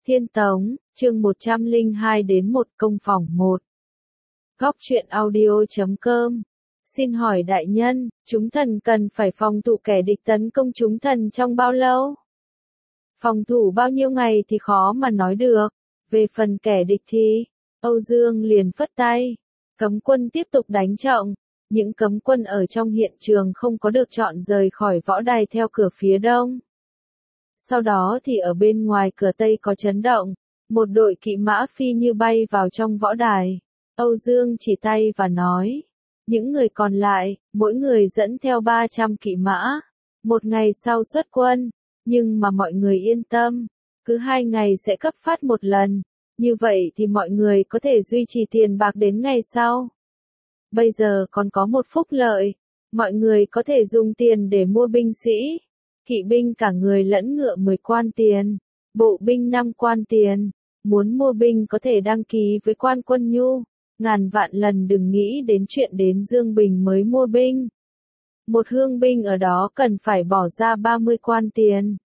Thiên Tống, chương 102 đến 1 công phòng 1. Góc truyện audio.com. Xin hỏi đại nhân, chúng thần cần phải phòng thủ kẻ địch tấn công chúng thần trong bao lâu? Phòng thủ bao nhiêu ngày thì khó mà nói được. Về phần kẻ địch thì, Âu Dương liền phất tay. Cấm quân tiếp tục đánh trận. Những cấm quân ở trong hiện trường không có được chọn rời khỏi võ đài theo cửa phía đông. Sau đó thì ở bên ngoài cửa tây có chấn động. Một đội kỵ mã phi như bay vào trong võ đài. Âu Dương chỉ tay và nói. Những người còn lại, mỗi người dẫn theo 300 kỵ mã. Một ngày sau xuất quân. Nhưng mà mọi người yên tâm. Cứ 2 ngày sẽ cấp phát một lần. Như vậy thì mọi người có thể duy trì tiền bạc đến ngày sau. Bây giờ còn có một phúc lợi. Mọi người có thể dùng tiền để mua binh sĩ. Kỵ binh cả người lẫn ngựa 10 quan tiền. Bộ binh 5 quan tiền. Muốn mua binh có thể đăng ký với quan quân nhu. Ngàn vạn lần đừng nghĩ đến chuyện đến Dương Bình mới mua binh. Một hương binh ở đó cần phải bỏ ra 30 quan tiền.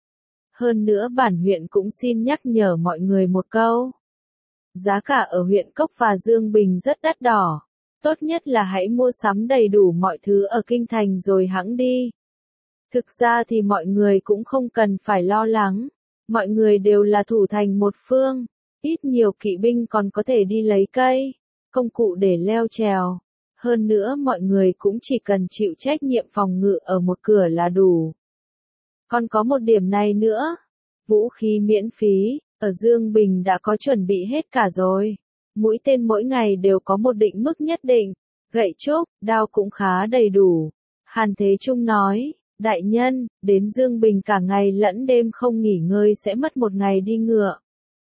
Hơn nữa bản huyện cũng xin nhắc nhở mọi người một câu. Giá cả ở huyện Cốc và Dương Bình rất đắt đỏ. Tốt nhất là hãy mua sắm đầy đủ mọi thứ ở kinh thành rồi hẵng đi. Thực ra thì mọi người cũng không cần phải lo lắng. Mọi người đều là thủ thành một phương. Ít nhiều kỵ binh còn có thể đi lấy cây, công cụ để leo trèo. Hơn nữa mọi người cũng chỉ cần chịu trách nhiệm phòng ngự ở một cửa là đủ. Còn có một điểm này nữa. Vũ khí miễn phí, ở Dương Bình đã có chuẩn bị hết cả rồi. Mũi tên mỗi ngày đều có một định mức nhất định. Gậy trúc, đao cũng khá đầy đủ. Hàn Thế Trung nói. Đại nhân, đến Dương Bình cả ngày lẫn đêm không nghỉ ngơi sẽ mất một ngày đi ngựa.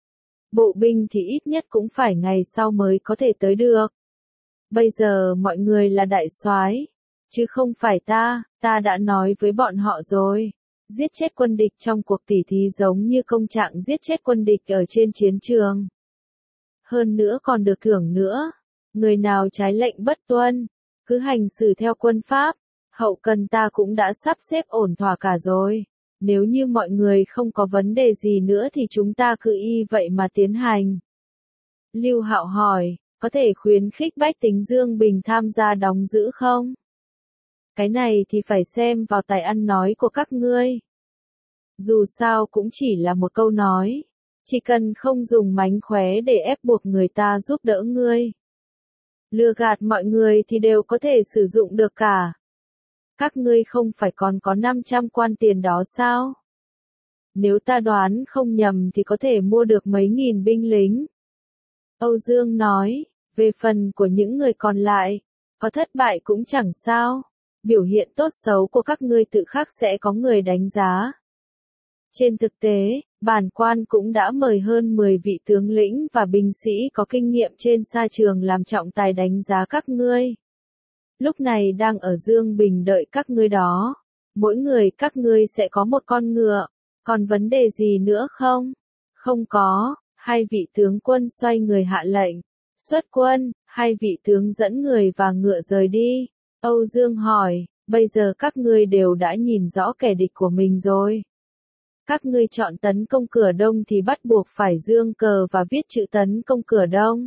Bộ binh thì ít nhất cũng phải ngày sau mới có thể tới được. Bây giờ mọi người là đại soái, chứ không phải ta đã nói với bọn họ rồi. Giết chết quân địch trong cuộc tỉ thí giống như công trạng giết chết quân địch ở trên chiến trường. Hơn nữa còn được thưởng nữa. Người nào trái lệnh bất tuân, cứ hành xử theo quân pháp. Hậu cần ta cũng đã sắp xếp ổn thỏa cả rồi. Nếu như mọi người không có vấn đề gì nữa thì chúng ta cứ y vậy mà tiến hành. Lưu Hạo hỏi, có thể khuyến khích bách tính Dương Bình tham gia đóng giữ không? Cái này thì phải xem vào tài ăn nói của các ngươi. Dù sao cũng chỉ là một câu nói. Chỉ cần không dùng mánh khóe để ép buộc người ta giúp đỡ ngươi. Lừa gạt mọi người thì đều có thể sử dụng được cả. Các ngươi không phải còn có 500 quan tiền đó sao? Nếu ta đoán không nhầm thì có thể mua được mấy nghìn binh lính. Âu Dương nói, về phần của những người còn lại, có thất bại cũng chẳng sao. Biểu hiện tốt xấu của các ngươi tự khắc sẽ có người đánh giá. Trên thực tế, bản quan cũng đã mời hơn 10 vị tướng lĩnh và binh sĩ có kinh nghiệm trên sa trường làm trọng tài đánh giá các ngươi. Lúc này đang ở Dương Bình đợi các ngươi đó. Mỗi người các ngươi sẽ có một con ngựa. Còn vấn đề gì nữa không? Không có. Hai vị tướng quân xoay người hạ lệnh. Xuất quân. Hai vị tướng dẫn người và ngựa rời đi. Âu Dương hỏi, bây giờ các ngươi đều đã nhìn rõ kẻ địch của mình rồi. Các ngươi chọn tấn công cửa đông thì bắt buộc phải giương cờ và viết chữ tấn công cửa đông.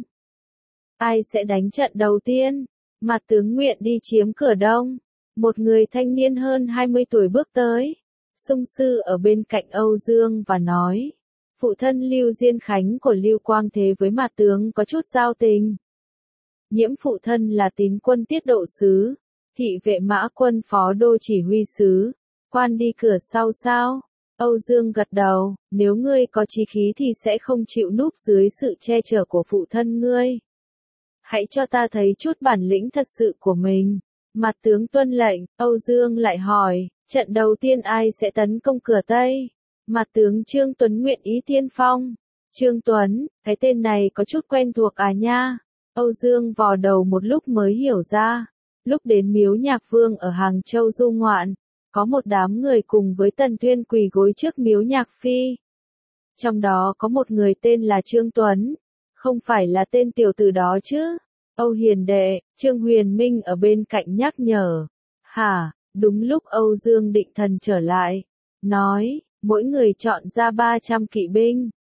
Ai sẽ đánh trận đầu tiên? Mặt tướng nguyện đi chiếm cửa đông. Một người thanh niên hơn 20 tuổi bước tới. Sung sư ở bên cạnh Âu Dương và nói. Phụ thân Lưu Diên Khánh của Lưu Quang Thế với mặt tướng có chút giao tình. Nhiễm phụ thân là tín quân tiết độ sứ. Thị vệ mã quân phó đô chỉ huy sứ. Quan đi cửa sau sao? Âu Dương gật đầu. Nếu ngươi có chí khí thì sẽ không chịu núp dưới sự che chở của phụ thân ngươi. Hãy cho ta thấy chút bản lĩnh thật sự của mình. Mặt tướng tuân lệnh. Âu Dương lại hỏi, trận đầu tiên ai sẽ tấn công cửa Tây? Mặt tướng Trương Tuấn nguyện ý tiên phong. Trương Tuấn, cái tên này có chút quen thuộc à nha. Âu Dương vò đầu một lúc mới hiểu ra. Lúc đến Miếu Nhạc Vương ở Hàng Châu du ngoạn, có một đám người cùng với Tần Thuyên quỳ gối trước Miếu Nhạc Phi. Trong đó có một người tên là Trương Tuấn. Không phải là tên tiểu tử đó chứ? Âu Hiền đệ, Trương Huyền Minh ở bên cạnh nhắc nhở. Hả, đúng lúc Âu Dương định thần trở lại. Nói, mỗi người chọn ra 300 kỵ binh.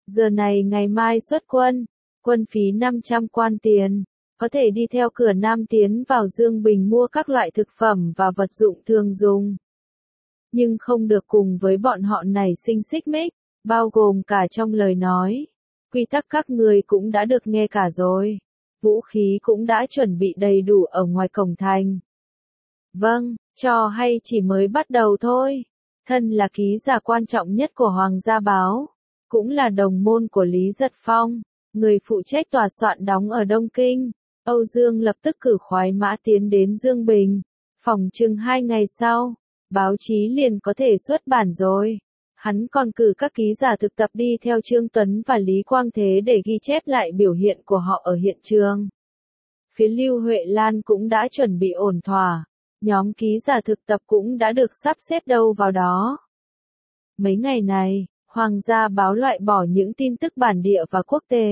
Giờ này ngày mai xuất quân, quân phí 500 quan tiền, có thể đi theo cửa Nam tiến vào Dương Bình mua các loại thực phẩm và vật dụng thường dùng. Nhưng không được cùng với bọn họ nảy sinh xích mích, bao gồm cả trong lời nói. Quy tắc các người cũng đã được nghe cả rồi. Vũ khí cũng đã chuẩn bị đầy đủ ở ngoài cổng thành. Vâng, trò hay chỉ mới bắt đầu thôi. Thân là ký giả quan trọng nhất của Hoàng gia báo, cũng là đồng môn của Lý Giật Phong, người phụ trách tòa soạn đóng ở Đông Kinh. Âu Dương lập tức cử khoái mã tiến đến Dương Bình. Phỏng chừng 2 ngày sau, báo chí liền có thể xuất bản rồi. Hắn còn cử các ký giả thực tập đi theo Trương Tuấn và Lý Quang Thế để ghi chép lại biểu hiện của họ ở hiện trường. Phía Lưu Huệ Lan cũng đã chuẩn bị ổn thỏa. Nhóm ký giả thực tập cũng đã được sắp xếp đâu vào đó. Mấy ngày này, Hoàng gia báo loại bỏ những tin tức bản địa và quốc tế.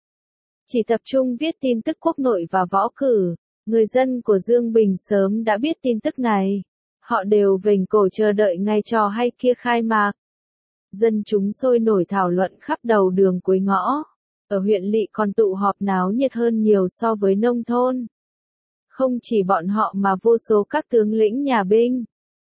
Chỉ tập trung viết tin tức quốc nội và võ cử. Người dân của Dương Bình sớm đã biết tin tức này. Họ đều vểnh cổ chờ đợi ngày trò hay kia khai mạc. Dân chúng sôi nổi thảo luận khắp đầu đường cuối ngõ. Ở huyện lỵ còn tụ họp náo nhiệt hơn nhiều so với nông thôn. Không chỉ bọn họ mà vô số các tướng lĩnh nhà binh,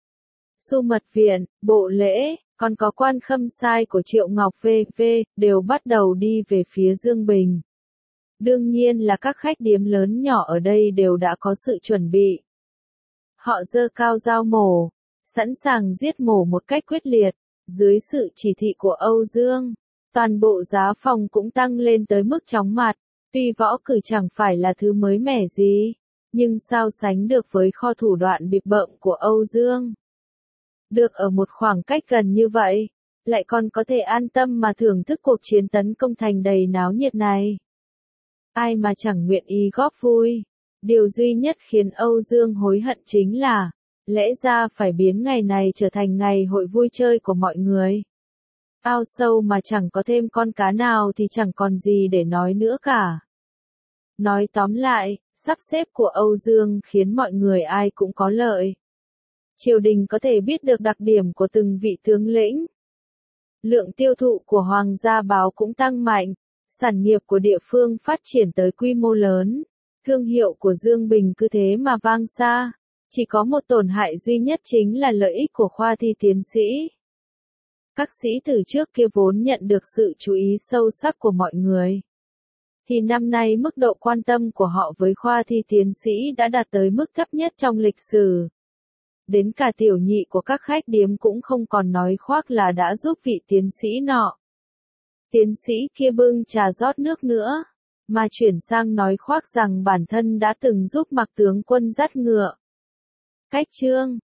Xu Mật Viện, Bộ Lễ, còn có quan khâm sai của Triệu Ngọc V.V. đều bắt đầu đi về phía Dương Bình. Đương nhiên là các khách điếm lớn nhỏ ở đây đều đã có sự chuẩn bị. Họ giơ cao dao mổ, sẵn sàng giết mổ một cách quyết liệt. Dưới sự chỉ thị của Âu Dương, toàn bộ giá phòng cũng tăng lên tới mức chóng mặt. Tuy võ cử chẳng phải là thứ mới mẻ gì, nhưng sao sánh được với kho thủ đoạn bịp bợm của Âu Dương. Được ở một khoảng cách gần như vậy, lại còn có thể an tâm mà thưởng thức cuộc chiến tấn công thành đầy náo nhiệt này. Ai mà chẳng nguyện ý góp vui. Điều duy nhất khiến Âu Dương hối hận chính là, lẽ ra phải biến ngày này trở thành ngày hội vui chơi của mọi người. Ao sâu mà chẳng có thêm con cá nào thì chẳng còn gì để nói nữa cả. Nói tóm lại, sắp xếp của Âu Dương khiến mọi người ai cũng có lợi. Triều đình có thể biết được đặc điểm của từng vị tướng lĩnh. Lượng tiêu thụ của Hoàng gia báo cũng tăng mạnh, sản nghiệp của địa phương phát triển tới quy mô lớn. Thương hiệu của Dương Bình cứ thế mà vang xa. Chỉ có một tổn hại duy nhất chính là lợi ích của khoa thi tiến sĩ. Các sĩ từ trước kia vốn nhận được sự chú ý sâu sắc của mọi người. Thì năm nay mức độ quan tâm của họ với khoa thi tiến sĩ đã đạt tới mức thấp nhất trong lịch sử. Đến cả tiểu nhị của các khách điếm cũng không còn nói khoác là đã giúp vị tiến sĩ nọ. Tiến sĩ kia bưng trà rót nước nữa, mà chuyển sang nói khoác rằng bản thân đã từng giúp Mạc tướng quân dắt ngựa. Cách chương